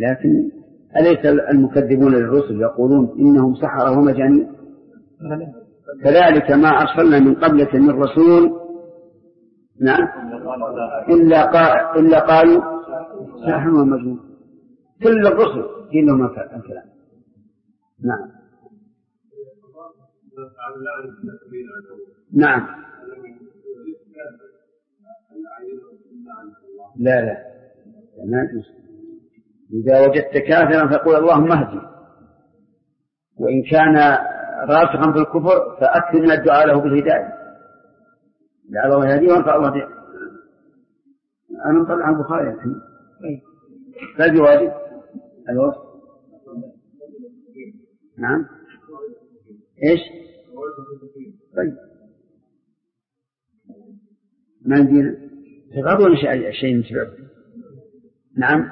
لكن أليس المكذبون للرسل يقولون إنهم سحرة ومجانين؟ كذلك ما أرسلنا من قبلك من رسول نعم إلا قالوا ساحر ومجنون. كل الرسل إنهم الكلام. نعم نعم لا إذا وجدت كافرا فقول اللهم اهدي، وإن كان راسخا في الكفر فأكثر من الدعاء له بالهداية لعل الله يهديه وينفع الله به. أنا مطلع عن البخاري الحين فالجواب الوصف. نعم إيش؟ طيب ما ندينا تغضون شيء نتبعه. نعم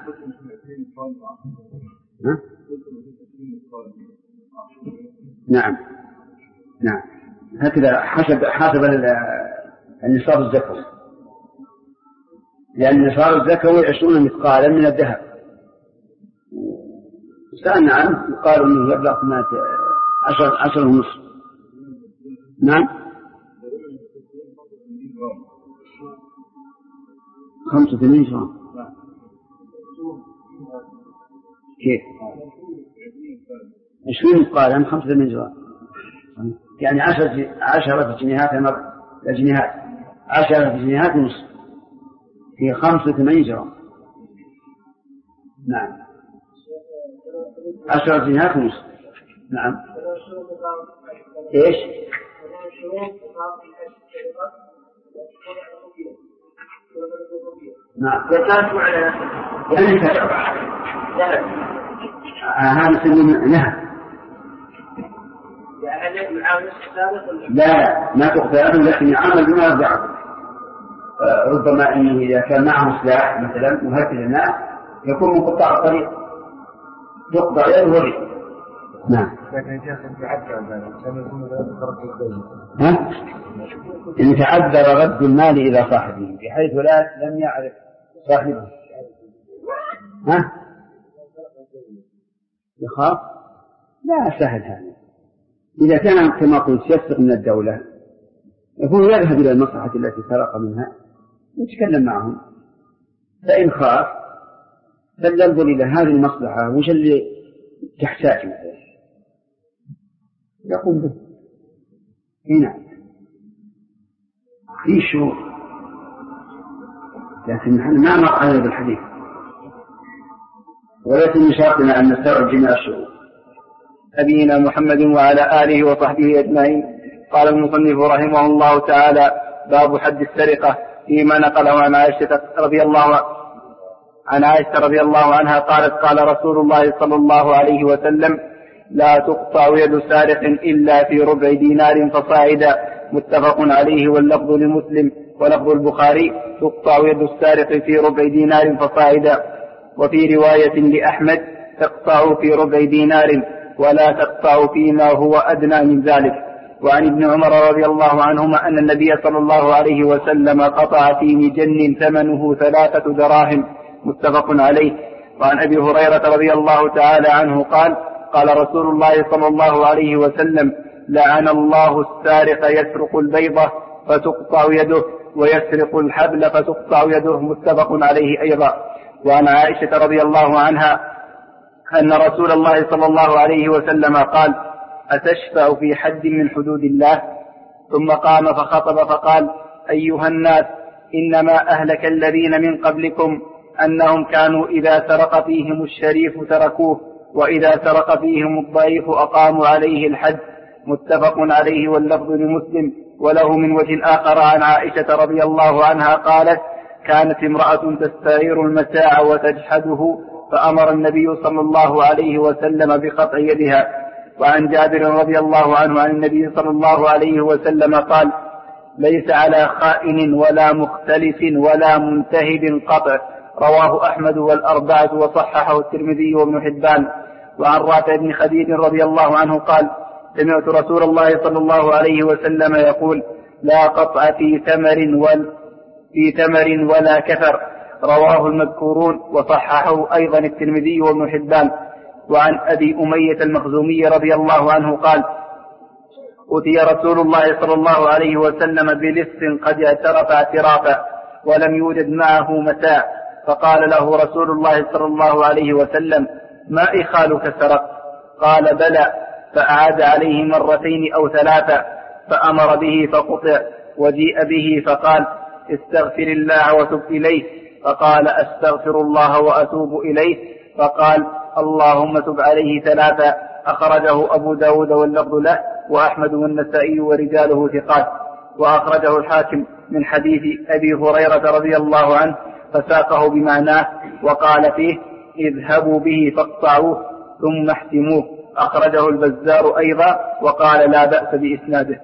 نعم نعم هكذا حسب النصاب الزكوي، لأن النصاب الزكوي 20 مثقالا من الذهب. سألنا عنه وقالوا أنه يبلغ 10 ونصف. نعم 85 جرام. كيف 20 مثقالا 85 جرام يعني 10 جنيهات جنيهات 10 جنيهات ونصف في 85 جرام. نعم 10 جنيهات ونصف. نعم إيش؟ نعم يعني هذا سلم نهى. لا ما تقتل لكن يعمل بما يرجعه. ربما إنه إذا كان معه سلاح مثلا مهدد الناس يكون من قطاع الطريق يقطع يده ورده. نعم لكن إن تعذر رد المال إلى صاحبه بحيث لم يعرف صاحبه يخاف. لا سهل هذا. إذا كان كما قلت يسرق من الدولة يكون يذهب إلى المصلحة التي سرق منها ويتكلم معهم، فإن خاف فلينظر إلى هذه المصلحة وش اللي تحتاج مثلا يقوم به. هنا في شروط لكن نحن ما نقع على بالحديث وليس من شرطنا أن نستوعب جميع الشروط. نبينا محمد وعلى آله وصحبه أجمعين. قال المصنف رحمه الله تعالى: باب حد السرقة، فيما نقله عن عائشة رضي الله عنها قالت: قال رسول الله صلى الله عليه وسلم: لا تقطع يد سارق إلا في ربع دينار فصاعدا. متفق عليه واللفظ لمسلم ولفظ البخاري: تقطع يد السارق في ربع دينار فصاعدا. وفي رواية لأحمد: تقطع في ربع دينار ولا تقطع فيما هو أدنى من ذلك. وعن ابن عمر رضي الله عنهما أن النبي صلى الله عليه وسلم قطع في مجن ثمنه 3 دراهم. متفق عليه. وعن أبي هريرة رضي الله تعالى عنه قال: قال رسول الله صلى الله عليه وسلم: لعن الله السارق يسرق البيضة فتقطع يده ويسرق الحبل فتقطع يده. متفق عليه أيضا. وعن عائشة رضي الله عنها أن رسول الله صلى الله عليه وسلم قال: أتشفع في حد من حدود الله؟ ثم قام فخطب فقال: أيها الناس، إنما أهلك الذين من قبلكم أنهم كانوا إذا سرق فيهم الشريف تركوه، وإذا سرق فيهم الضعيف أقاموا عليه الحد. متفق عليه واللفظ لمسلم وله من وجه آخر عن عائشة رضي الله عنها قالت: كانت امرأة تستعير المتاع وتجحده فأمر النبي صلى الله عليه وسلم بقطع يدها. وعن جابر رضي الله عنه عن النبي صلى الله عليه وسلم قال: ليس على خائن ولا مختلف ولا منتهب قطع. رواه أحمد والأربعة وصححه الترمذي وابن حبان. وعن رافع بن خديج رضي الله عنه قال: سمعت رسول الله صلى الله عليه وسلم يقول: لا قطع في ثمر ولا كثر. رواه المذكورون وصححه أيضا الترمذي وابن حبان. وعن أبي أمية المخزومي رضي الله عنه قال: أتي رسول الله صلى الله عليه وسلم بلص قد اعترف اعترافا ولم يوجد معه متاع، فقال له رسول الله صلى الله عليه وسلم: ما إخالك سرق؟ قال: بلى. فأعاد عليه مرتين أو ثلاثة، فأمر به فقطع، وجيء به فقال: استغفر الله وتب إليه. فقال: أستغفر الله وأتوب إليه. فقال: اللهم تب عليه ثلاثة. أخرجه أبو داود واللفظ له، وأحمد والنسائي ورجاله ثقات. وأخرجه الحاكم من حديث أبي هريرة رضي الله عنه فساقه بمعناه، وقال فيه: اذهبوا به فاقطعوه ثم احتموه. أخرجه البزار أيضا وقال لا بأس بإسناده.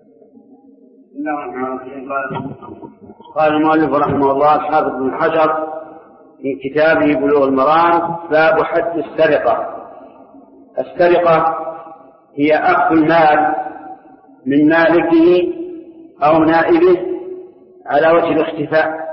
قال المؤلف رحمه الله الحافظ بن حجر في كتابه بلوغ المرام: باب حد السرقة. السرقة هي أخذ المال من مالكه أو نائبه على وجه الاختفاء،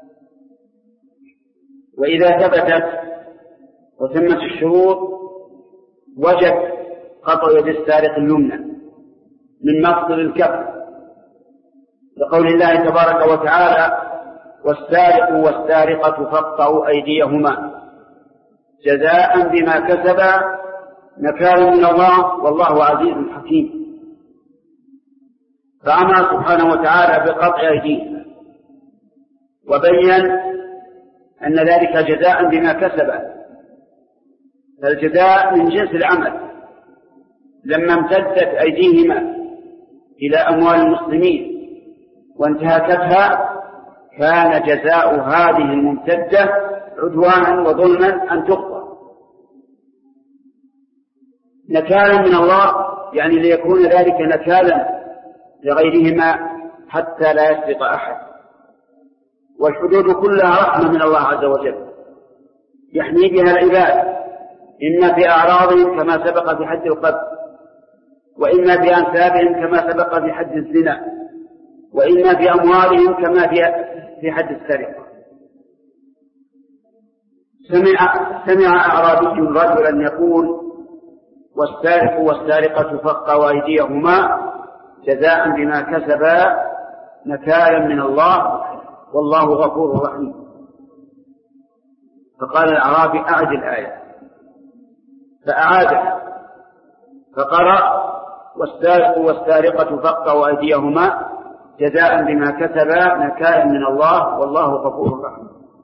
وإذا ثبتت وتمت الشروط وجب قطع يد السارق اليمنى من مفصل الكف، لقول الله تبارك وتعالى: والسارق والسارقة فاقطعوا أيديهما جزاء بما كسبا نكالا من الله والله عزيز حكيم. فأمر سبحانه وتعالى بقطع أيديهما، وبين أن ذلك جزاء بما كسبا، فالجزاء من جنس العمل. لما امتدت أيديهما إلى أموال المسلمين وانتهكتها كان جزاء هذه الممتدة عدوانا وظلما أن تقطع نكالا من الله، يعني ليكون ذلك نكالا لغيرهما حتى لا يسبق أحد. والحدود كلها رحمة من الله عز وجل يحمي بها العباد، إما في أعراضهم كما سبق في حد القذف، وإما في أنسابهم كما سبق في حد الزنا، وإما في أموالهم كما في حد السرقة. سمع أعرابي رجلا يقول: والسارق والسارقة فاقطعوا أيديهما جزاء بما كسبا نكالا من الله والله غفور رحيم. فقال الأعرابي: أعد الآية. فأعاد فقرأ: والسارق والسارقة فاقطعوا أيديهما جزاء بما كسبا نكالا من الله والله غفور رحيم.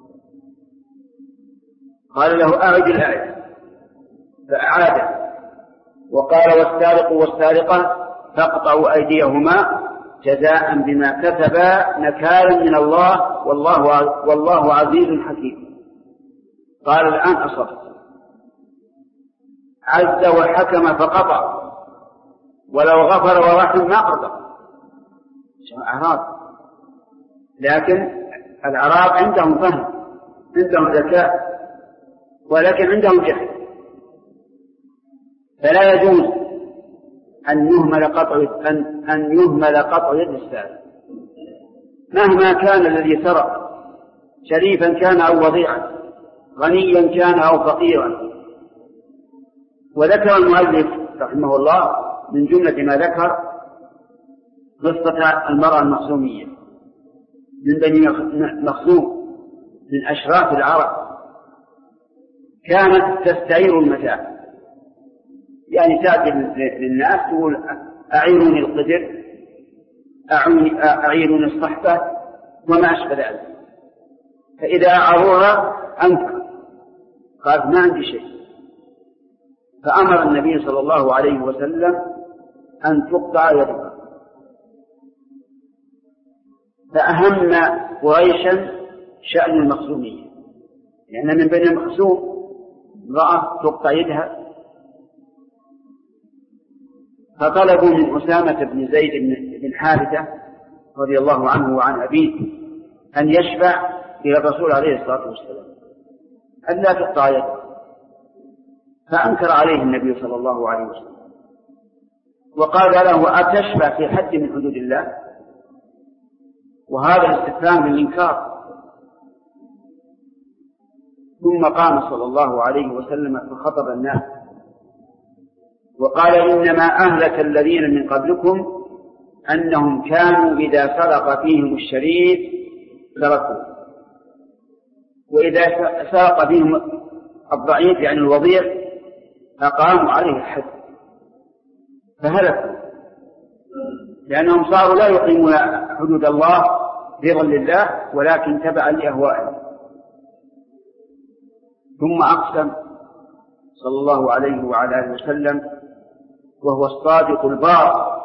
قال له: أعد الآية. فأعاد وقال: والسارق والسارقة فاقطعوا أيديهما جزاء بما كسبا نكالا من الله والله عزيز حكيم. قال: الآن أصبت. عز وحكم فقطع، ولو غفر ورحم ما قطع. أعراب، لكن الأعراب عندهم فهم، عندهم ذكاء، ولكن عندهم جهل، فلا يجوز أن يهمل قطع يد السارق مهما كان الذي سرق، شريفا كان أو وضيعا، غنيا كان أو فقيرا. وذكر المؤلف رحمه الله من جملة ما ذكر قصة المرأة المخزومية من بني مخزوم من أشراف العرب، كانت تستعير المتاع، يعني تأتي للناس تقول: أعيروني القدر، أعيروني الصحفة وما أشبه ذلك. فإذا أعروها أنكر، قالت: ما عندي شيء. فأمر النبي صلى الله عليه وسلم أن تقطع يدها. فأهم قريشا شأن المخزومية، لأن من بني المخزوم امرأة تقطع يدها. فطلبوا من أسامة بن زيد بن حارثة رضي الله عنه وعن أبيه أن يشفع إلى الرسول عليه الصلاة والسلام أن لا تقطع يده، فأنكر عليه النبي صلى الله عليه وسلم وقال له: أتشفع في حد من حدود الله؟ وهذا الاستفهام للإنكار، ثم قام صلى الله عليه وسلم فخطب الناس وقال إنما أهلك الذين من قبلكم أنهم كانوا إذا سرق فيهم الشريف تركوه، وإذا سرق فيهم الضعيف يعني الوضيع أقاموا عليه الحد فهلكوا، لأنهم صاروا لا يقيمون حدود الله رضا لله ولكن تبعا لأهوائهم. ثم أقسم صلى الله عليه وعلى آله وسلم وهو الصادق البار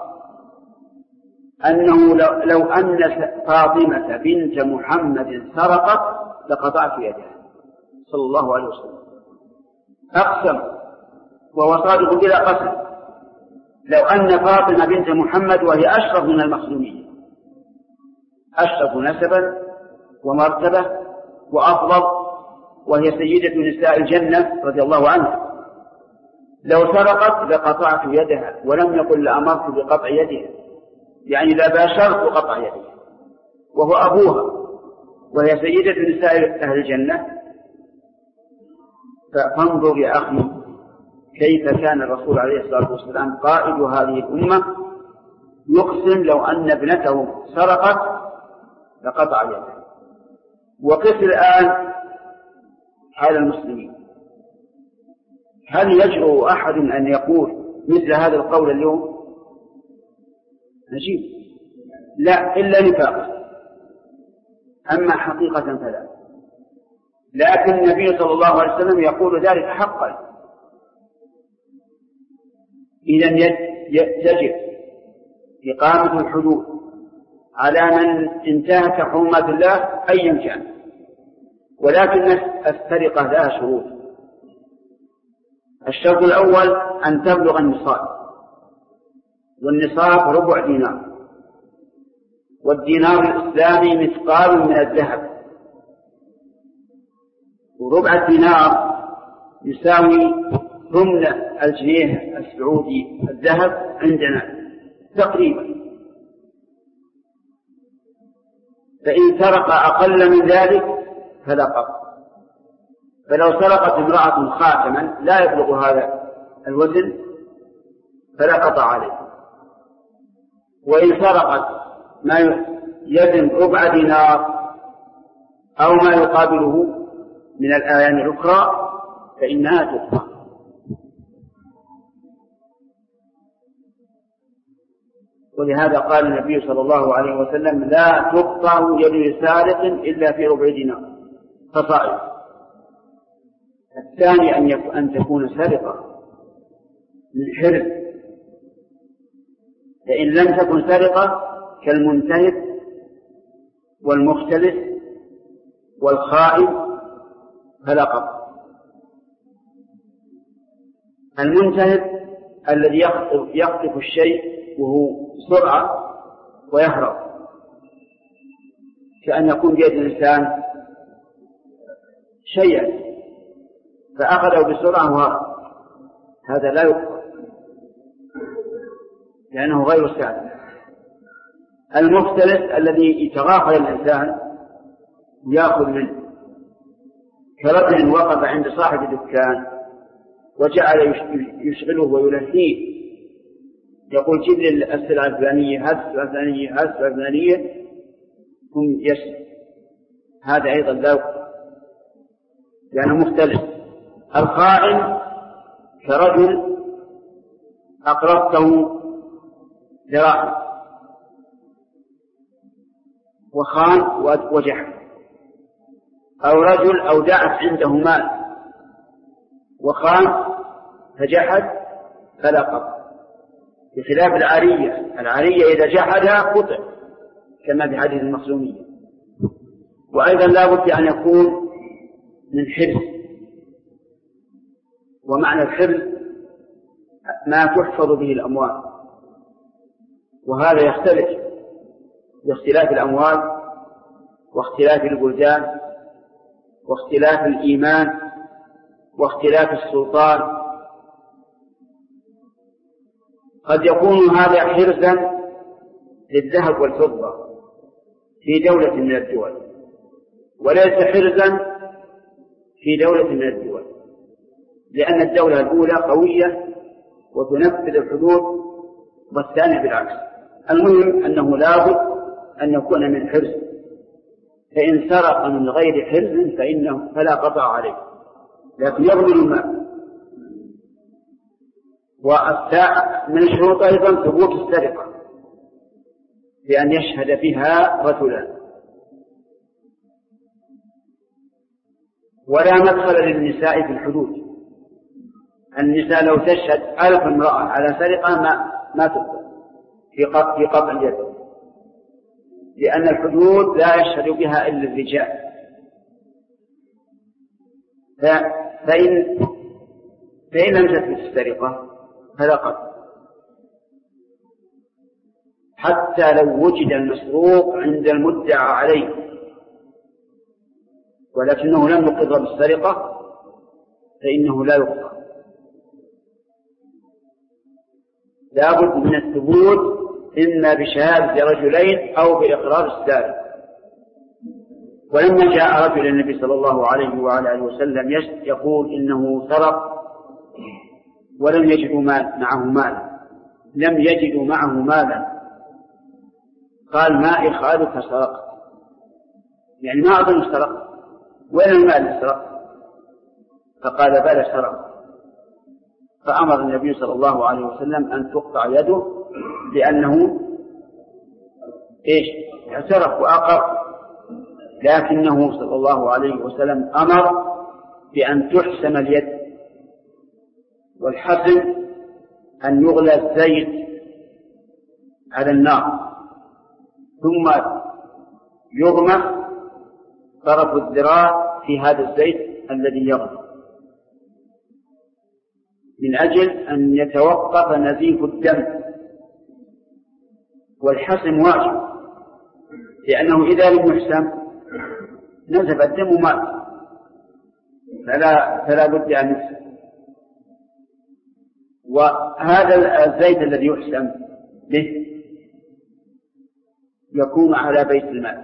أنه لو أن فاطمة بنت محمد سرقت لقطعت يدها صلى الله عليه وسلم. أقسم وهو صادق بلا قسم لو أن فاطمة بنت محمد وهي أشرف من المخزومية، أشرف نسبا ومرتبة وأفضل، وهي سيدة نساء الجنة رضي الله عنها، لو سرقت لقطعت يدها، ولم يقل لأمرت بقطع يدها، يعني لا باشرت قطع يدها وهو أبوها وهي سيدة نساء أهل الجنة. فانظر يا أخي كيف كان الرسول عليه الصلاة والسلام قائد هذه الأمة يقسم لو أن ابنته سرقت لقطع يدها. وقف الآن حال المسلمين، هل يجرؤ أحد أن يقول مثل هذا القول اليوم؟ نجيب لا إلا نفاق، أما حقيقة فلا. لكن النبي صلى الله عليه وسلم يقول ذلك حقا. إذن يجب إقامة الحدود على من انتهك حرمات الله أيا كان، ولكن السرقة لها شروط. الشرط الأول أن تبلغ النصاب، والنصاب ربع دينار، والدينار الإسلامي مثقال من الذهب، وربع الدينار يساوي ثمن الجنيه السعودي الذهب عندنا تقريبا. فإن سرق أقل من ذلك فلا قطع. فلو سرقت امرأة خاتما لا يبلغ هذا الوزن فلا قطع عليه. وإن سرقت ما يزن ربع دينار أو ما يقابله من الآيان الأخرى فإنها تقطع. ولهذا قال النبي صلى الله عليه وسلم لا تقطع يد سارق إلا في ربع دينار فصاعد. الثاني أن تكون سرقة من حرز، فإن لم تكن سرقة كالمنتهب والمختلس والخائن فلا قطع. المنتهب الذي يخطف الشيء وهو سرعة ويهرب، كأن يكون بيد الإنسان شيئا فأخذه بسرعة وهرب، هذا لا يقطع لأنه غير سالم. المختلس الذي يتغافل الإنسان يأخذ منه، كرجل وقف عند صاحب الدكان وجعل يشغله ويلهيه، يقول جيب لي السلعة الفلانية، هذه السلعة الفلانية، هذه السلعة الفلانية، ثم يسلم، هذا أيضا لا يقطع لأنه مختلف. الخائن كرجل أقرضته دراهم وخان وجحد، أو رجل أودعت عنده مال وخان فجحد فلا قطع، بخلاف العارية. العارية إذا جحدها قطع كما في حديث المخزومية. وأيضا لا بد أن يكون من حرز، ومعنى الحرز ما تحفظ به الأموال، وهذا يختلف باختلاف الأموال واختلاف البلدان واختلاف الإيمان واختلاف السلطان. قد يكون هذا حرزا للذهب والفضة في دولة من الدول، وليس حرزا في دولة من الدول، لأن الدولة الأولى قوية وتنفذ الحدود، والثانية بالعكس. المهم أنه لابد أن يكون من حرز، فإن سرق من غير حرز فلا قطع عليه، لكن يضمن المال. ومن الشروط أيضا ثبوت السرقة بأن يشهد بها رجلان، ولا مدخل للنساء في الحدود. النساء لو تشهد 1000 امرأة على سرقة ما تقبل في قطع اليد، لأن الحدود لا يشهد بها إلا الرجال. فإن لم تثبت السرقة فلا قطع، حتى لو وجد المسروق عند المدعى عليه ولكنه لم يقر بالسرقة فإنه لا يقطع. لا بد من الثبوت إما بشهادة رجلين أو بإقرار السارق. ولما جاء رجل النبي صلى الله عليه وعلى آله وسلم يقول إنه سرق ولم يجدوا معه مالا، قال ما إخالك سرقت، يعني ما أظن سرقت، وين المال سرقت؟ فقال بلى سرق. فأمر النبي صلى الله عليه وسلم أن تقطع يده لأنه اعترف وأقر، لكنه صلى الله عليه وسلم أمر بأن تحسم اليد، والحسم أن يغلى الزيت على النار ثم يغمس طرف الذراع في هذا الزيت الذي يغلى، من أجل أن يتوقف نزيف الدم. والحسم واجب، لأنه إذا لم يحسم نزف الدم ومات، فلا بد أن يحسم. وهذا الزيت الذي يحسم به يكون على بيت المال،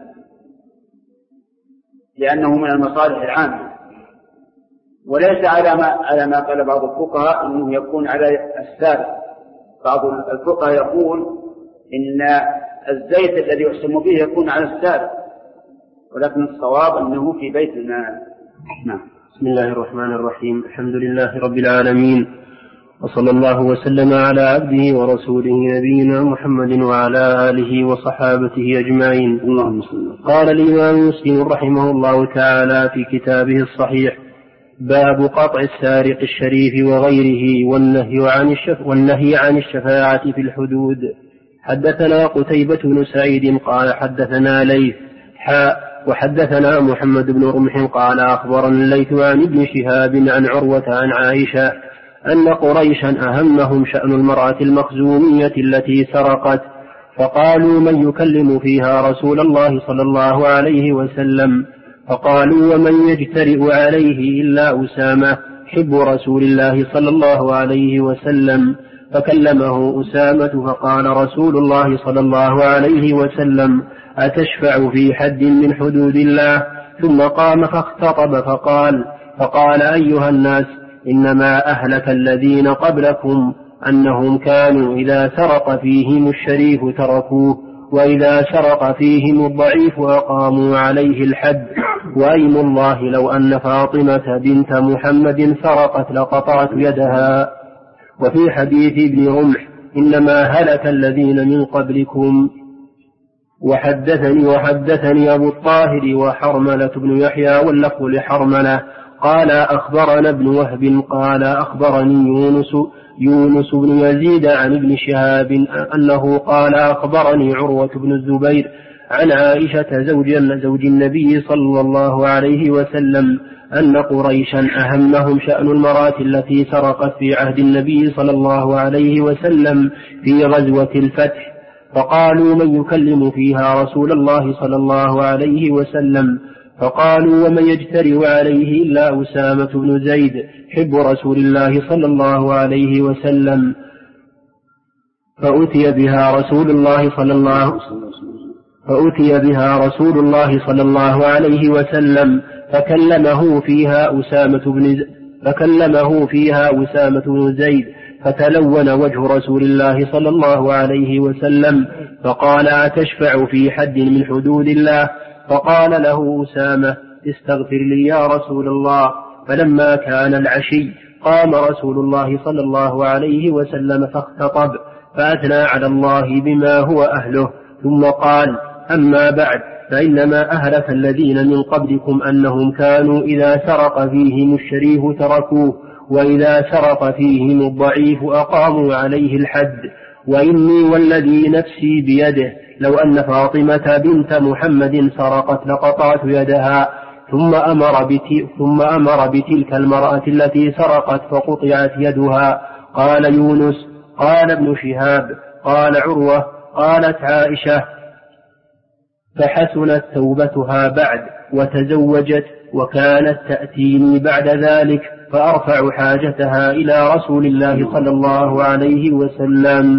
لأنه من المصالح العامة، وليس على ما قال بعض الفقهاء أنه يكون على السارق. بعض الفقهاء يقول إن الزيت الذي يحسم به يكون على السارق، ولكن الصواب أنه في بيت المال. نعم. بسم الله الرحمن الرحيم. الحمد لله رب العالمين، وصلى الله وسلم على عبده ورسوله نبينا محمد وعلى آله وصحابته أجمعين. قال الإمام مسلم رحمه الله تعالى في كتابه الصحيح: باب قطع السارق الشريف وغيره والنهي عن الشفاعة في الحدود. حدثنا قتيبة بن سعيد قال حدثنا ليث وحدثنا محمد بن رمح قال أخبرنا الليث عن ابن شهاب عن عروة عن عائشة أن قريشا أهمهم شأن المرأة المخزومية التي سرقت، فقالوا من يكلم فيها رسول الله صلى الله عليه وسلم؟ فقالوا ومن يجترئ عليه إلا أسامة حب رسول الله صلى الله عليه وسلم. فكلمه أسامة فقال رسول الله صلى الله عليه وسلم: أتشفع في حد من حدود الله؟ ثم قام فاختطب فقال أيها الناس، إنما أهلك الذين قبلكم أنهم كانوا إذا سرق فيهم الشريف تركوه، وإذا سرق فيهم الضعيف أقاموا عليه الحد، وأيم الله لو أن فاطمة بنت محمد سرقت لقطعت يدها. وفي حديث ابن رمح: إنما هلك الذين من قبلكم. وحدثني أبو الطاهر وحرملة بن يحيى واللفظ لحرملة قال أخبرنا ابن وهب قال أخبرني يونس بن يزيد عن ابن شهاب أنه قال أخبرني عروة بن الزبير عن عائشة زوج النبي صلى الله عليه وسلم أن قريشا أهمهم شأن المرأة التي سرقت في عهد النبي صلى الله عليه وسلم في غزوة الفتح، فقالوا من يكلم فيها رسول الله صلى الله عليه وسلم؟ فقالوا ومن يجترئ عليه إلا أسامة بن زيد حب رسول الله صلى الله عليه وسلم. فأتي بها رسول الله صلى الله فأتي بها رسول الله صلى الله عليه وسلم فكلمه فيها أسامة بن زيد فتلون وجه رسول الله صلى الله عليه وسلم فقال: أتشفع في حد من حدود الله؟ فقال له أسامة: استغفر لي يا رسول الله. فلما كان العشي قام رسول الله صلى الله عليه وسلم فاختطب فأثنى على الله بما هو أهله، ثم قال: أما بعد، فإنما أهلك الذين من قبلكم أنهم كانوا إذا سرق فيهم الشريف تركوه، وإذا سرق فيهم الضعيف أقاموا عليه الحد. وإني والذي نفسي بيده لو أن فاطمة بنت محمد سرقت لقطعت يدها. ثم أمر بتلك المرأة التي سرقت فقطعت يدها. قال يونس: قال ابن شهاب: قال عروة: قالت عائشة: فحسنت توبتها بعد وتزوجت، وكانت تأتيني بعد ذلك فأرفع حاجتها إلى رسول الله صلى الله عليه وسلم.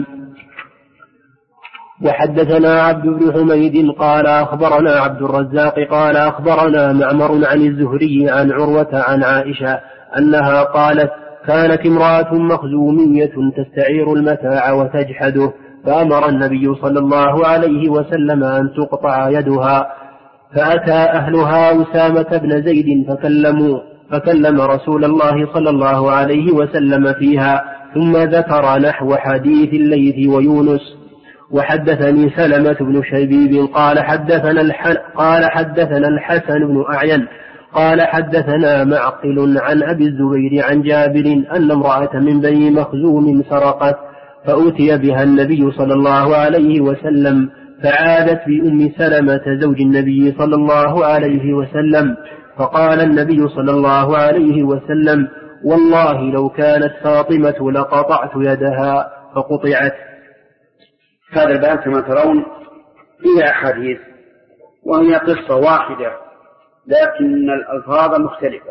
وحدثنا عبد بن حميد قال أخبرنا عبد الرزاق قال أخبرنا معمر عن الزهري عن عروة عن عائشة أنها قالت: كانت امرأة مخزومية تستعير المتاع وتجحده، فأمر النبي صلى الله عليه وسلم أن تقطع يدها. فأتى أهلها أسامة بن زيد فكلم رسول الله صلى الله عليه وسلم فيها، ثم ذكر نحو حديث الليث ويونس. وحدثني سلمة بن شبيب قال حدثنا الحسن بن أعين قال حدثنا معقل عن أبي الزبير عن جابر أن امرأة من بني مخزوم سرقت، فأتي بها النبي صلى الله عليه وسلم، فعادت بأم سلمة زوج النبي صلى الله عليه وسلم، فقال النبي صلى الله عليه وسلم: والله لو كانت فاطمة لقطعت يدها، فقطعت. هذا الباب كما ترون فيها أحاديث، وهي قصة واحدة لكن الألفاظ مختلفة.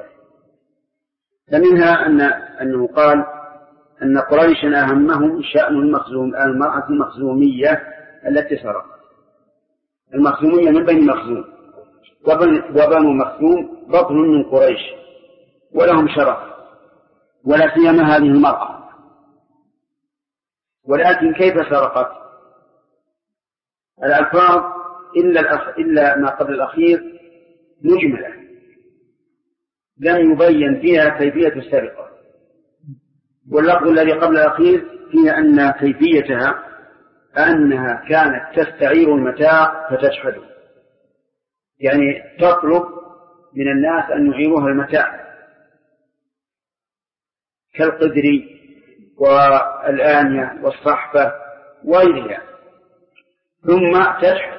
فمنها أنه قال أن قريشا أهمهم شأن المرأة المخزومية التي سرقت. المخزومية من بني مخزوم، وبنو مخزوم بطن من قريش ولهم شرف، ولا سيما هذه المرأة. ولكن كيف سرقت؟ الألفاظ إلا ما قبل الأخير مجملة، لم يبين فيها كيفية السرقة. واللفظ الذي قبل الأخير فيها أن كيفيتها أنها كانت تستعير المتاع فتشحده، يعني تطلب من الناس أن يعيروها المتاع كالقدر والآنية والصحفة وغيرها، ثم تشحد.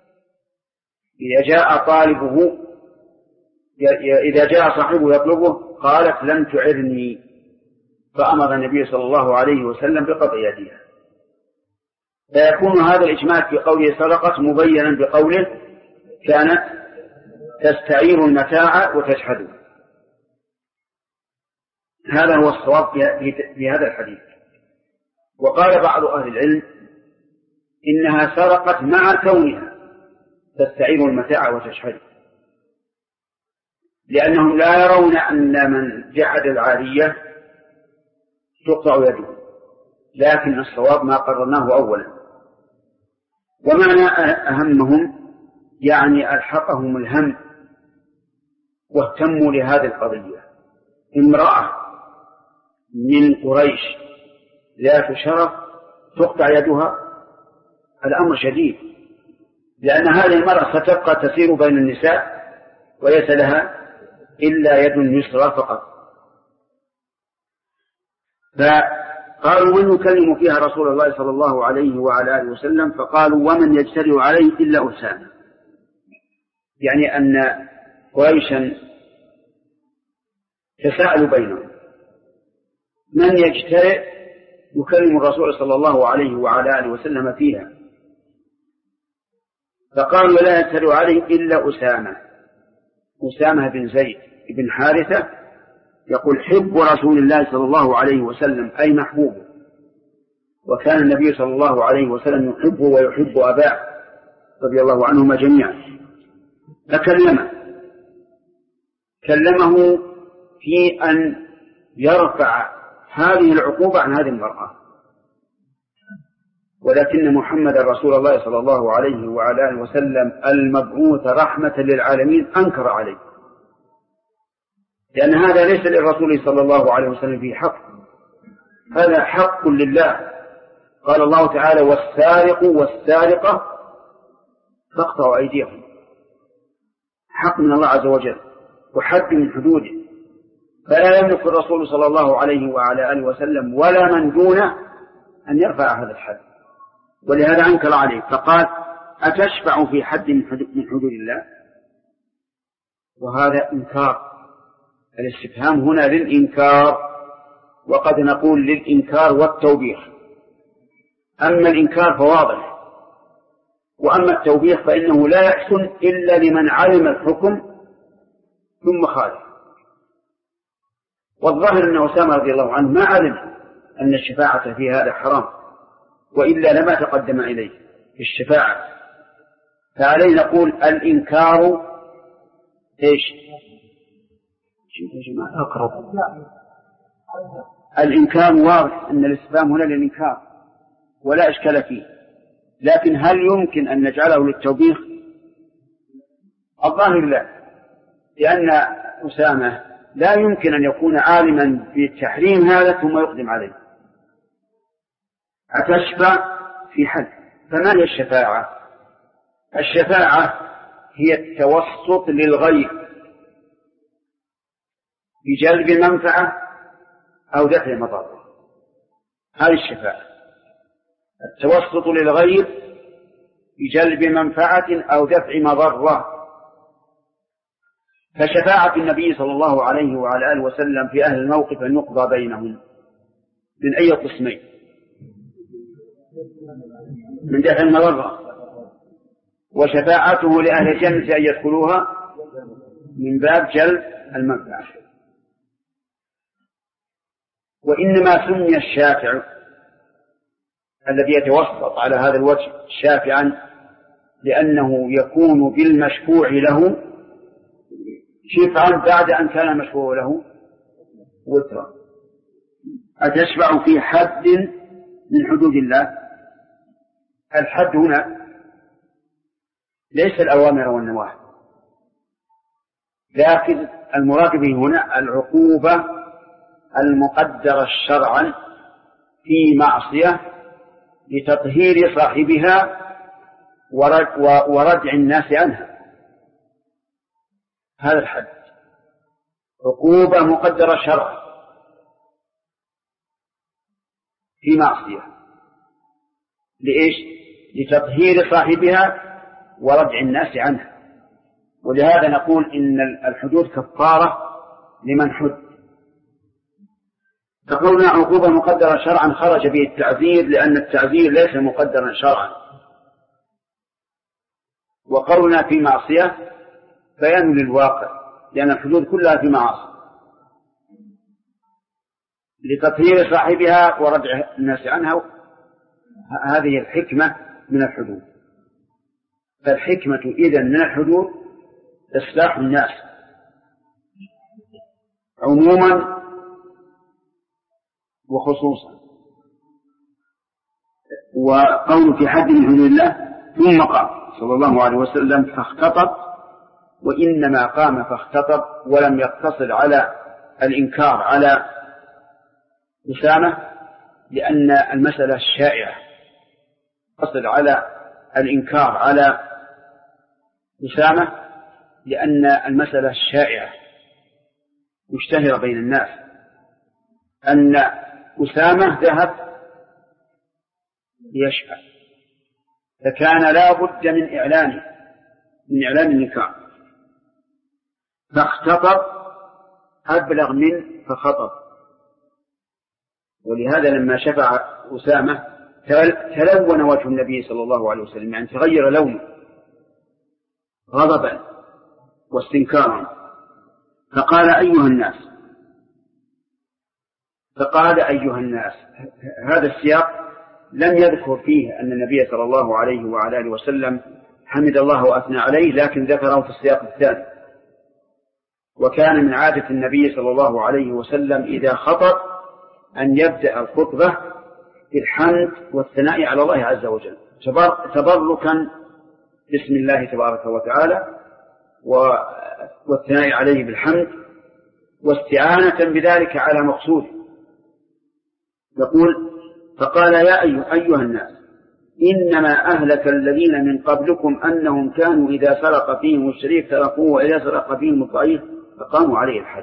إذا جاء صاحبه يطلبه قالت: لم تعرني، فأمر النبي صلى الله عليه وسلم بقطع يدها. فيكون هذا الإجمال في قوله سرقت مبينا بقوله كانت تستعير المتاع وتشحده. هذا هو الصواب في هذا الحديث. وقال بعض أهل العلم إنها سرقت مع كونها تستعير المتاع وتشحده، لأنهم لا يرون أن من جحد العارية تقطع يده، لكن الصواب ما قررناه أولا. ومعنى أهمهم يعني ألحقهم الهم واهتموا لهذه القضية. امرأة من قريش ذات شرف تقطع يدها، الأمر شديد، لأن هذه المرأة ستبقى تسير بين النساء وليس لها إلا يد يسرى فقط. فقالوا: من يكلم فيها رسول الله صلى الله عليه وعلى آله وسلم؟ فقالوا: ومن يجترئ عليه إلا أسامة. يعني أن قريشا تساءلوا بينهم من يجترئ يكلم الرسول صلى الله عليه وعلى آله وسلم فيها، فقالوا: لا يجترئ عليه إلا أسامة بن زيد بن حارثة، يقول: حب رسول الله صلى الله عليه وسلم، أي محبوبه، وكان النبي صلى الله عليه وسلم يحبه ويحب أباه، رضي الله عنهما جميعا، كلمه في أن يرفع هذه العقوبة عن هذه المرأة، ولكن محمد رسول الله صلى الله عليه وعلى آله وسلم المبعوث رحمة للعالمين أنكر عليه، لأن هذا ليس للرسول صلى الله عليه وسلم فيه حق، هذا حق لله. قال الله تعالى: والسارق والسارقة فاقطعوا أيديهم، حق من الله عز وجل وحد من حدوده، فلا يملك الرسول صلى الله عليه وعلى آله وسلم ولا من دونه أن يرفع هذا الحد، ولهذا أنكر عليه فقال: أتشفع في حد من حدود الله؟ وهذا إنكار، الاستفهام هنا للإنكار، وقد نقول للإنكار والتوبيخ. أما الإنكار فواضح، وأما التوبيخ فإنه لا يحسن إلا لمن علم الحكم ثم خالف. والظاهر أن أسامة رضي الله عنه ما علم أن الشفاعة في هذا حرام، وإلا لما تقدم إليه في الشفاعة. فعليه نقول الإنكار إيش؟ أقرب. الإنكار واضح أن الاستفهام هنا للإنكار ولا إشكال فيه، لكن هل يمكن أن نجعله للتوبيخ؟ الظاهر لا، لأن أسامة لا يمكن أن يكون عالما بتحريم هذا ثم يقدم عليه. أتشفع في حد، فما هي الشفاعة؟ الشفاعة هي التوسط للغير بجلب منفعة أو دفع مضرة، هذه الشفاعة، التوسط للغير بجلب منفعة أو دفع مضرة. فشفاعة النبي صلى الله عليه وعلى آله وسلم في أهل الموقف أن يقضى بينهم من أي قسمين؟ من دفع المضرة. وشفاعته لأهل الجنة أن يدخلوها من باب جلب المنفعة. وإنما سمي الشافع الذي يتوسط على هذا الوجه شافعا لأنه يكون بالمشفوع له شفعا بعد أن كان المشفوع له وترا. أتشفع في حد من حدود الله؟ الحد هنا ليس الأوامر والنواهي، لكن المراد به هنا العقوبة المقدرة شرعا في معصية لتطهير صاحبها وردع الناس عنها. هذا الحد عقوبة مقدرة شرعا في معصية، لإيش؟ لتطهير صاحبها وردع الناس عنها. ولهذا نقول إن الحدود كفارة لمن حد. فقولنا عقوبة مقدرة شرعا خرج به التعزير، لأن التعزير ليس مقدرا شرعا. وقولنا في معصية بيان للواقع، لأن الحدود كلها في معاصي لتطهير صاحبها وردع الناس عنها. هذه الحكمة من الحدود. فالحكمة إذن من الحدود إصلاح الناس عموما وخصوصا. وقول في حد من حدود الله ثم قام صلى الله عليه وسلم فاختطب، وإنما قام فاختطب ولم يقتصر على الإنكار على أسامة، لأن المسألة الشائعة تصل على الإنكار على أسامة، لأن المسألة الشائعة مشتهرة بين الناس أن أسامة ذهب ليشفع، فكان لا بد من إعلان النكاح، فاختطب أبلغ من فخطب. ولهذا لما شفع أسامة تلون وجه النبي صلى الله عليه وسلم، يعني تغير لونه غضبا واستنكارا، فقال أيها الناس. هذا السياق لم يذكر فيه أن النبي صلى الله عليه وعلى آله وسلم حمد الله وأثنى عليه، لكن ذكره في السياق الثاني. وكان من عادة النبي صلى الله عليه وسلم إذا خطب أن يبدأ الخطبة بالحمد والثناء على الله عز وجل، تبركا بسم الله تبارك وتعالى والثناء عليه بالحمد، واستعانة بذلك على مقصوده. يقول: فقال يا أيها الناس إنما أهلك الذين من قبلكم أنهم كانوا إذا سرق فيهم الشريف تركوه وإذا سرق فيهم الضعيف فقاموا عليه الحد.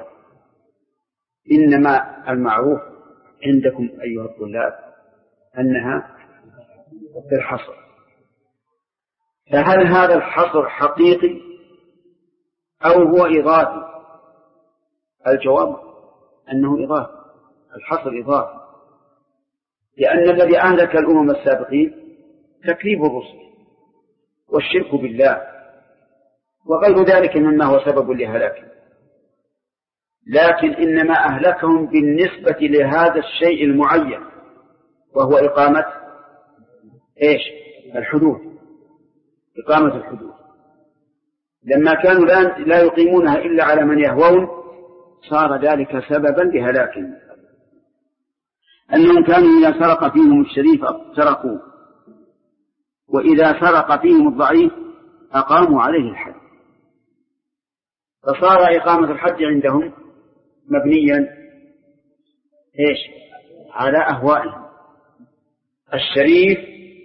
إنما المعروف عندكم أيها الطلاب أنها بالحصر، فهل هذا الحصر حقيقي أو هو إضافي؟ الجواب أنه إضافي، الحصر إضافي، لأن الذي أهلك الأمم السابقين تكذيب الرسل والشرك بالله وغير ذلك مما هو سبب لهلاكهم، لكن إنما أهلكهم بالنسبة لهذا الشيء المعين وهو إقامة الحدود، إقامة الحدود. لما كانوا لا يقيمونها إلا على من يهوون صار ذلك سببا لهلاكهم. أنهم كانوا إذا سرق فيهم الشريف تركوه وإذا سرق فيهم الضعيف أقاموا عليه الحد، فصار إقامة الحد عندهم مبنيا على أهوائهم. الشريف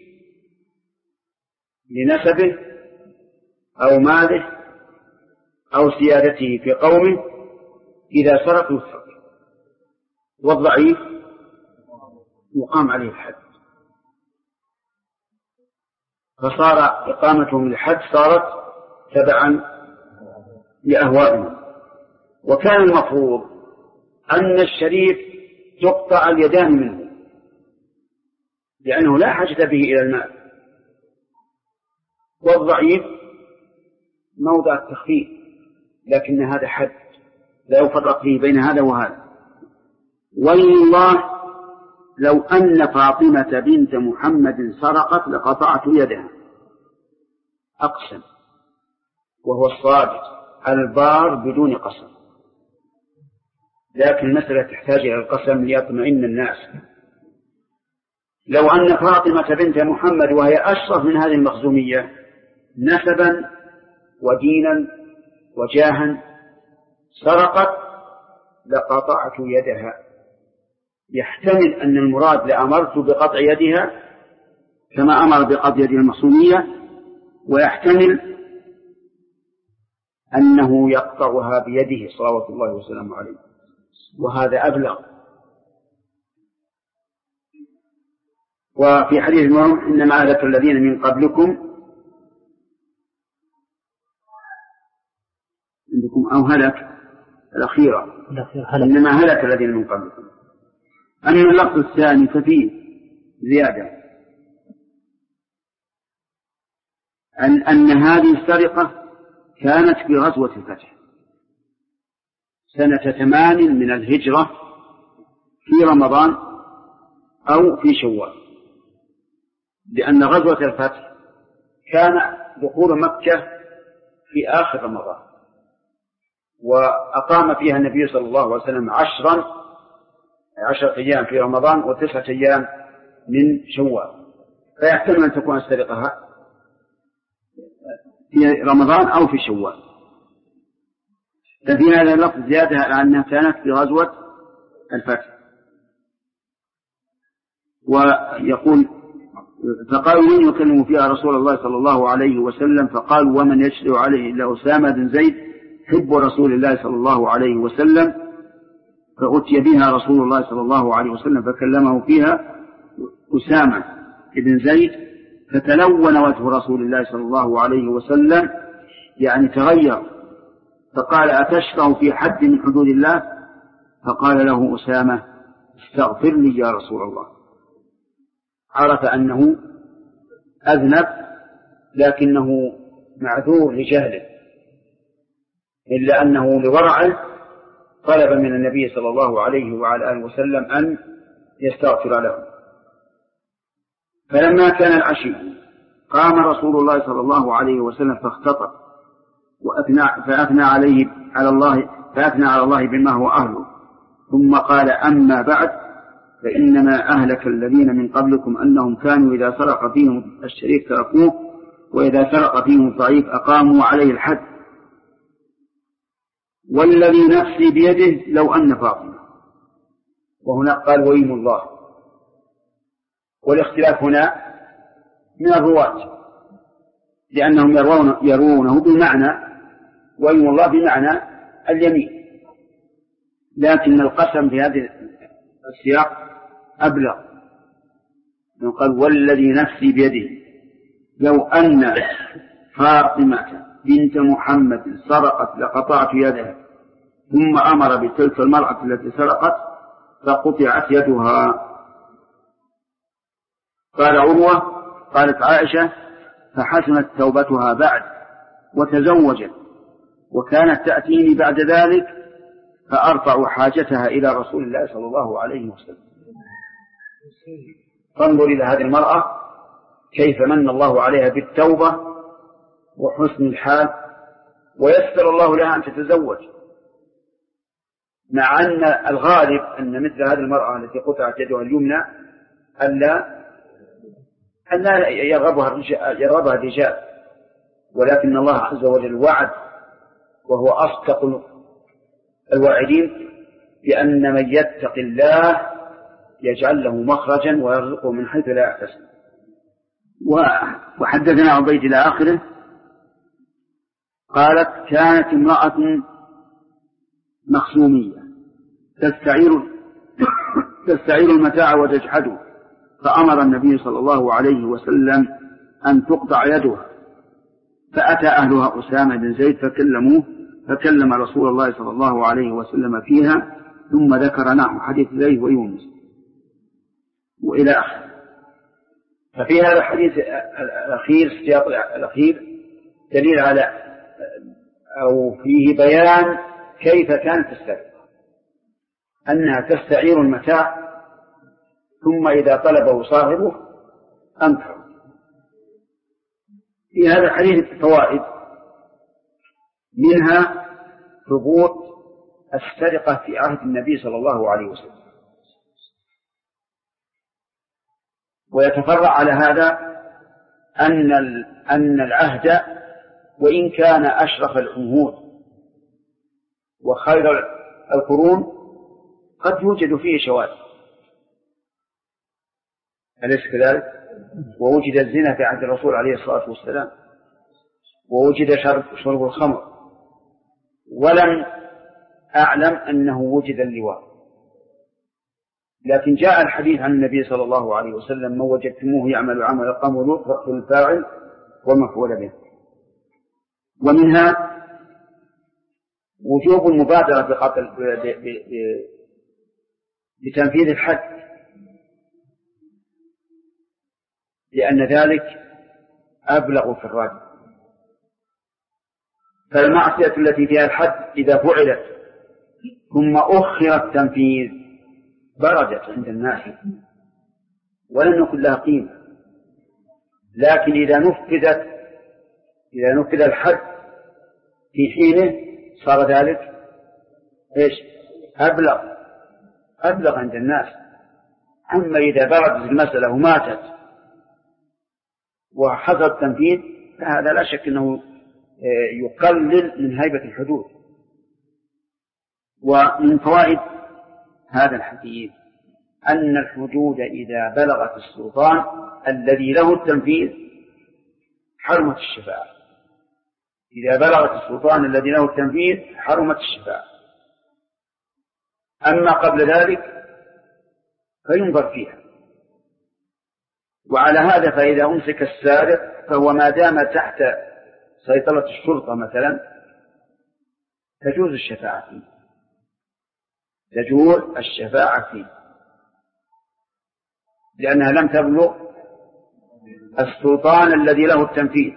لنسبه أو ماله أو سيادته في قومه إذا سرق يسرق، والضعيف يقام عليه الحد، فصار إقامتهم للحد صارت تبعا لأهوائهم. وكان المفروض أن الشريف تقطع اليدان منه لأنه لا حاجة به إلى المال، والضعيف موضع التخفيف، لكن هذا حد لا يفرق فيه بين هذا وهذا. والله لو أن فاطمة بنت محمد سرقت لقطعت يدها، أقسم، وهو الصادق على البار بدون قسم، لكن المسألة تحتاج إلى القسم ليطمئن الناس. لو أن فاطمة بنت محمد وهي أشرف من هذه المخزومية نسبا ودينا وجاها سرقت لقطعت يدها. يحتمل أن المراد لأمرت بقطع يدها كما أمر بقطع يد المخزومية، ويحتمل أنه يقطعها بيده صلوات الله وسلامه عليه، وهذا أبلغ. وفي حديث المرء إنما أهلك الذين من قبلكم عندكم أو هلك الأخيرة إنما هلك الذين من قبلكم. أما اللفظ الثاني ففيه زيادة أن هذه السرقة كانت في غزوة الفتح سنة 8 من الهجرة في رمضان أو في شوال، لأن غزوة الفتح كان دخول مكة في آخر رمضان، وأقام فيها النبي صلى الله عليه وسلم 10 أيام في رمضان و9 أيام من شوال، فيحتمل أن تكون السرقة في رمضان أو في شوال. ففي هذا اللفظ زيادة على أنها كانت في غزوة الفتح. ويقول فقالوا من يكلم فيها رسول الله صلى الله عليه وسلم؟ فقالوا ومن يشرع عليه إلا أسامة بن زيد حب رسول الله صلى الله عليه وسلم، فأتي بها رسول الله صلى الله عليه وسلم فكلمه فيها أسامة بن زيد، فتلون وجه رسول الله صلى الله عليه وسلم، يعني تغير، فقال أتشرع في حد من حدود الله؟ فقال له أسامة استغفر لي يا رسول الله. عرف أنه أذنب لكنه معذور لجهله، إلا أنه لورعه طلب من النبي صلى الله عليه وعلى آله وسلم أن يستغفر له. فلما كان العشي قام رسول الله صلى الله عليه وسلم فاختطب فأثنى على الله بما هو أهله، ثم قال: أما بعد، فإنما أهلك الذين من قبلكم أنهم كانوا إذا سرق فيهم الشريف تركوه، وإذا سرق فيهم الضعيف أقاموا عليه الحد، والذي نفسي بيده لو أن فاطمة. وهنا قال: ويم الله. والاختلاف هنا من الرواة، لأنهم يرونه بمعنى ويم الله بمعنى اليمين، لكن القسم في هذه السياق أبلغ. قال: والذي نفسي بيده لو أن فاطمة بنت محمد سرقت لقطعت يدها، ثم أمر بتلك المرأة التي سرقت فقطعت يدها. قال عروة: قالت عائشة: فحسنت توبتها بعد وتزوجت، وكانت تأتيني بعد ذلك فأرفع حاجتها إلى رسول الله صلى الله عليه وسلم. فانظر إلى هذه المرأة كيف من الله عليها بالتوبة وحسن الحال، ويسر الله لها أن تتزوج، مع أن الغالب أن مثل هذه المرأة التي قطعت يدها اليمنى أن يرغبها الرجال، ولكن الله عز وجل وعد، وهو أصدق الواعدين، بأن من يتق الله يجعل له مخرجا ويرزقه من حيث لا يحتسب. وحدثنا عبيد إلى آخره قالت: كانت امرأة مخزومية تستعير المتاع وتجحده، فأمر النبي صلى الله عليه وسلم أن تقطع يدها، فأتى أهلها أسامة بن زيد فكلم رسول الله صلى الله عليه وسلم فيها، ثم ذكر نحو حديث زيد ويونس وإلى آخره. ففي هذا الحديث الأخير السياق الأخير دليل على أو فيه بيان كيف كانت السرقة، أنها تستعير المتاع ثم إذا طلبه صاحبه أنكره. في هذا الحديث فوائد، منها ثبوت السرقة في عهد النبي صلى الله عليه وسلم، ويتفرع على هذا أن العهد وإن كان أشرف العهود وخير القرون قد يوجد فيه شواذ، أليس كذلك؟ ووجد الزنا في عهد الرسول عليه الصلاة والسلام، ووجد شرب الخمر، ولم أعلم أنه وجد اللواء. لكن جاء الحديث عن النبي صلى الله عليه وسلم: من وجدتموه يعمل عمل قوم لوط فاقتلوا الفاعل والمفعول به. ومنها وجوب المبادرة بتنفيذ الحد، لأن ذلك أبلغ في الرد. فالمعصية التي فيها الحد إذا فعلت ثم أخر التنفيذ برزت عند الناس ولم يكن لها قيمة، لكن إذا نفذ الحد في حينه صار ذلك أبلغ عند الناس. أما إذا بردت المسألة وماتت وحصل التنفيذ فهذا لا شك أنه يقلل من هيبة الحدود. ومن فوائد هذا الحديث أن الحدود إذا بلغت السلطان الذي له التنفيذ حرمت الشفاعة. إذا بلغت السلطان الذي له التنفيذ حرمت الشفاعة. أما قبل ذلك فينظر فيها. وعلى هذا فإذا أمسك السارق فهو ما دام تحت سيطرة الشرطة مثلا تجوز الشفاعة فيه، لأنها لم تبلغ السلطان الذي له التنفيذ.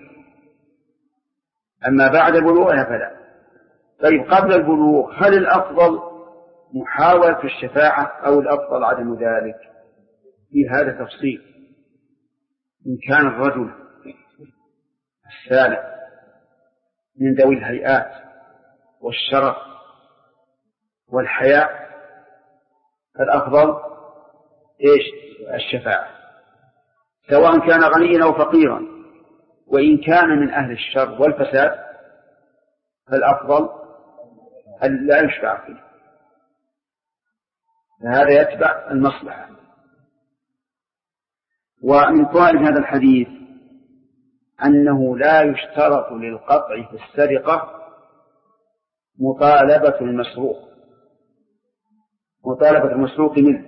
أما بعد بلوغها فلا. طيب قبل البلوغ هل الأفضل محاولة الشفاعة أو الأفضل عدم ذلك؟ في هذا تفصيل. إن كان الرجل السالم من ذوي الهيئات والشرف والحياء فالأفضل الشفاعة، سواء كان غنيا أو فقيرا. وإن كان من أهل الشر والفساد فالأفضل أن لا يشفع فيه، فهذا يتبع المصلحة. ومن فوائد هذا الحديث أنه لا يشترط للقطع في السرقة مطالبة المسروق منه،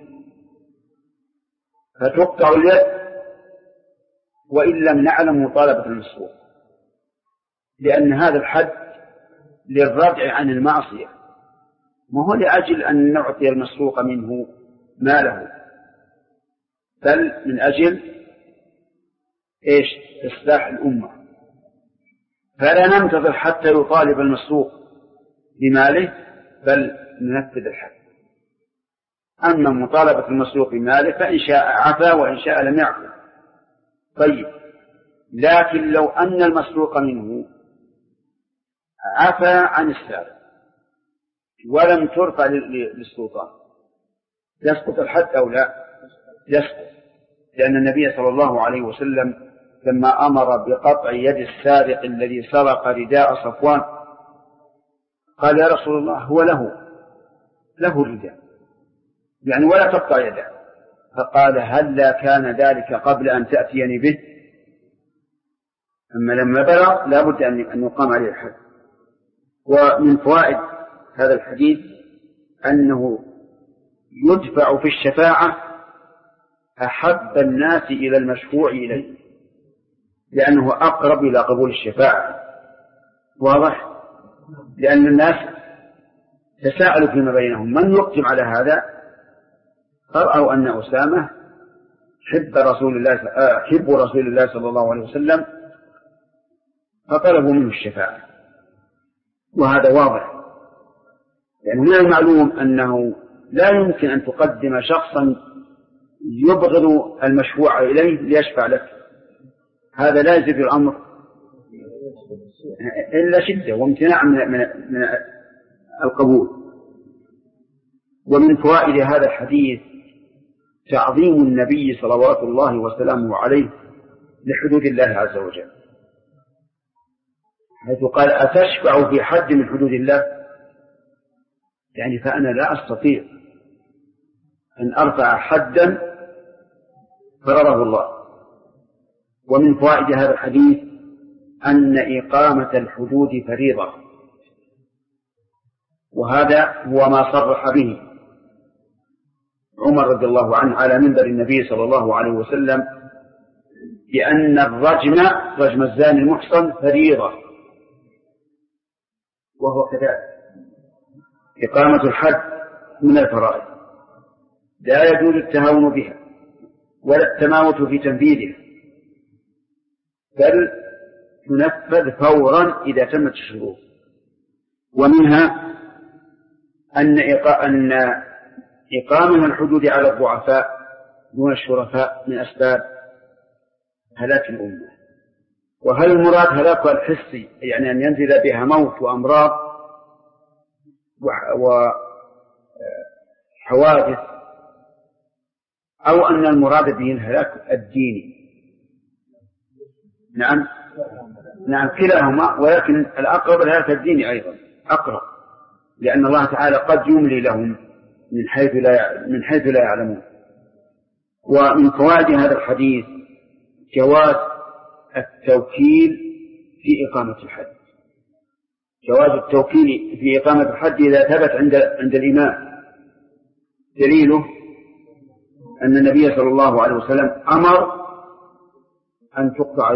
فتقطع اليد وإن لم نعلم مطالبة المسروق، لأن هذا الحد للردع عن المعصية، ما هو لأجل أن نعطي المسروق منه ماله، بل من أجل إصلاح الأمة. فلا ننتظر حتى يطالب المسروق بماله، بل ننفذ الحد. أما مطالبة المسروق بماله فإن شاء عفا وإن شاء لم يعفو. طيب، لكن لو أن المسروق منه عفا عن السارق ولم ترفع للسلطان يسقط الحد أو لا؟ يسقط، لأن النبي صلى الله عليه وسلم لما أمر بقطع يد السارق الذي سرق رداء صفوان قال: يا رسول الله، هو له الرداء يعني ولا تقطع يده. فقال: هلا كان ذلك قبل أن تأتيني به؟ أما لما بلغ لا بد أن يقام عليه الحد. ومن فوائد هذا الحديث أنه يدفع في الشفاعة أحب الناس إلى المشفوع إليه، لأنه أقرب إلى قبول الشفاعة. واضح؟ لأن الناس تساءلوا فيما بينهم من يقدم على هذا، فرأوا أن أسامة حب رسول الله صلى الله عليه وسلم فطلبوا منه الشفاعة. وهذا واضح، لأنه من المعلوم أنه لا يمكن أن تقدم شخصا يبغض المشفوع إليه ليشفع لك، هذا لا يزيد الأمر إلا شدة وامتناع من القبول. ومن فوائد هذا الحديث تعظيم النبي صلوات الله وسلامه عليه لحدود الله عز وجل، حيث قال: أتشفع في حد من حدود الله؟ يعني فأنا لا أستطيع أن أرفع حدا فرضه الله. ومن فوائد هذا الحديث أن إقامة الحدود فريضة، وهذا هو ما صرح به عمر رضي الله عنه على منبر النبي صلى الله عليه وسلم بأن رجم الزاني المحصن فريضة، وهو كذلك. إقامة الحد من الفرائض لا يجوز التهاون بها ولا التماوت في تنفيذها، بل تنفذ فورا إذا تمت الشروط. ومنها أن إقامة الحدود على الضعفاء دون الشرفاء من أسباب هلاك الأمة. وهل المراد هلاك الحسي يعني أن ينزل بها موت وأمراض وحوادث، أو أن المراد به الهلاك الديني؟ نعم كلاهما، ولكن الأقرب الهلاك الديني أيضا أقرب، لأن الله تعالى قد يملي لهم من حيث لا يعلمون. ومن فوائد هذا الحديث جواز التوكيل في إقامة الحد، جواز التوكيل في إقامة الحد إذا ثبت عند الإمام. دليله أن النبي صلى الله عليه وسلم أمر أن تقطع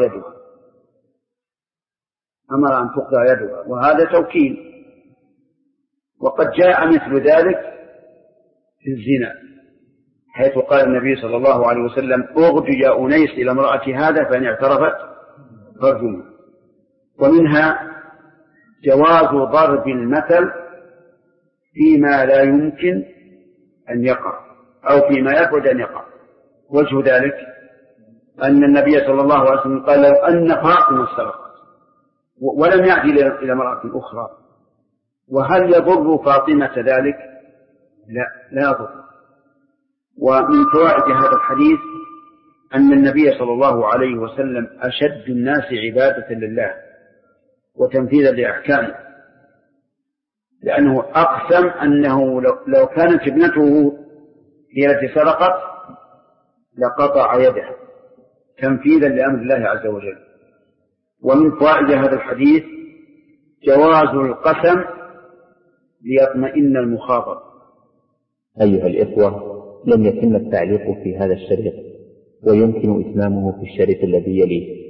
يدها، وهذا توكيل. وقد جاء مثل ذلك في الزنا، حيث قال النبي صلى الله عليه وسلم: اغد يا أنيس إلى امرأة هذا فإن اعترفت فارجمها. ومنها جواز ضرب المثل فيما لا يمكن أن يقع أو فيما يبعد أن يقع. وجه ذلك أن النبي صلى الله عليه وسلم قال: لو أن فاطمة سرقت ولم يعدل إلى امرأة أخرى. وهل يضر فاطمة ذلك؟ لا يضر. ومن فوائد هذا الحديث أن النبي صلى الله عليه وسلم أشد الناس عبادة لله وتنفيذا لأحكامه، لأنه أقسم أنه لو كانت ابنته هي التي سرقت لقطع يدها تنفيذا لأمر الله عز وجل. ومن فوائد هذا الحديث جواز القسم ليطمئن المخاطب. أيها الإخوة، لم يتم التعليق في هذا الشريط، ويمكن إتمامه في الشريط الذي يليه.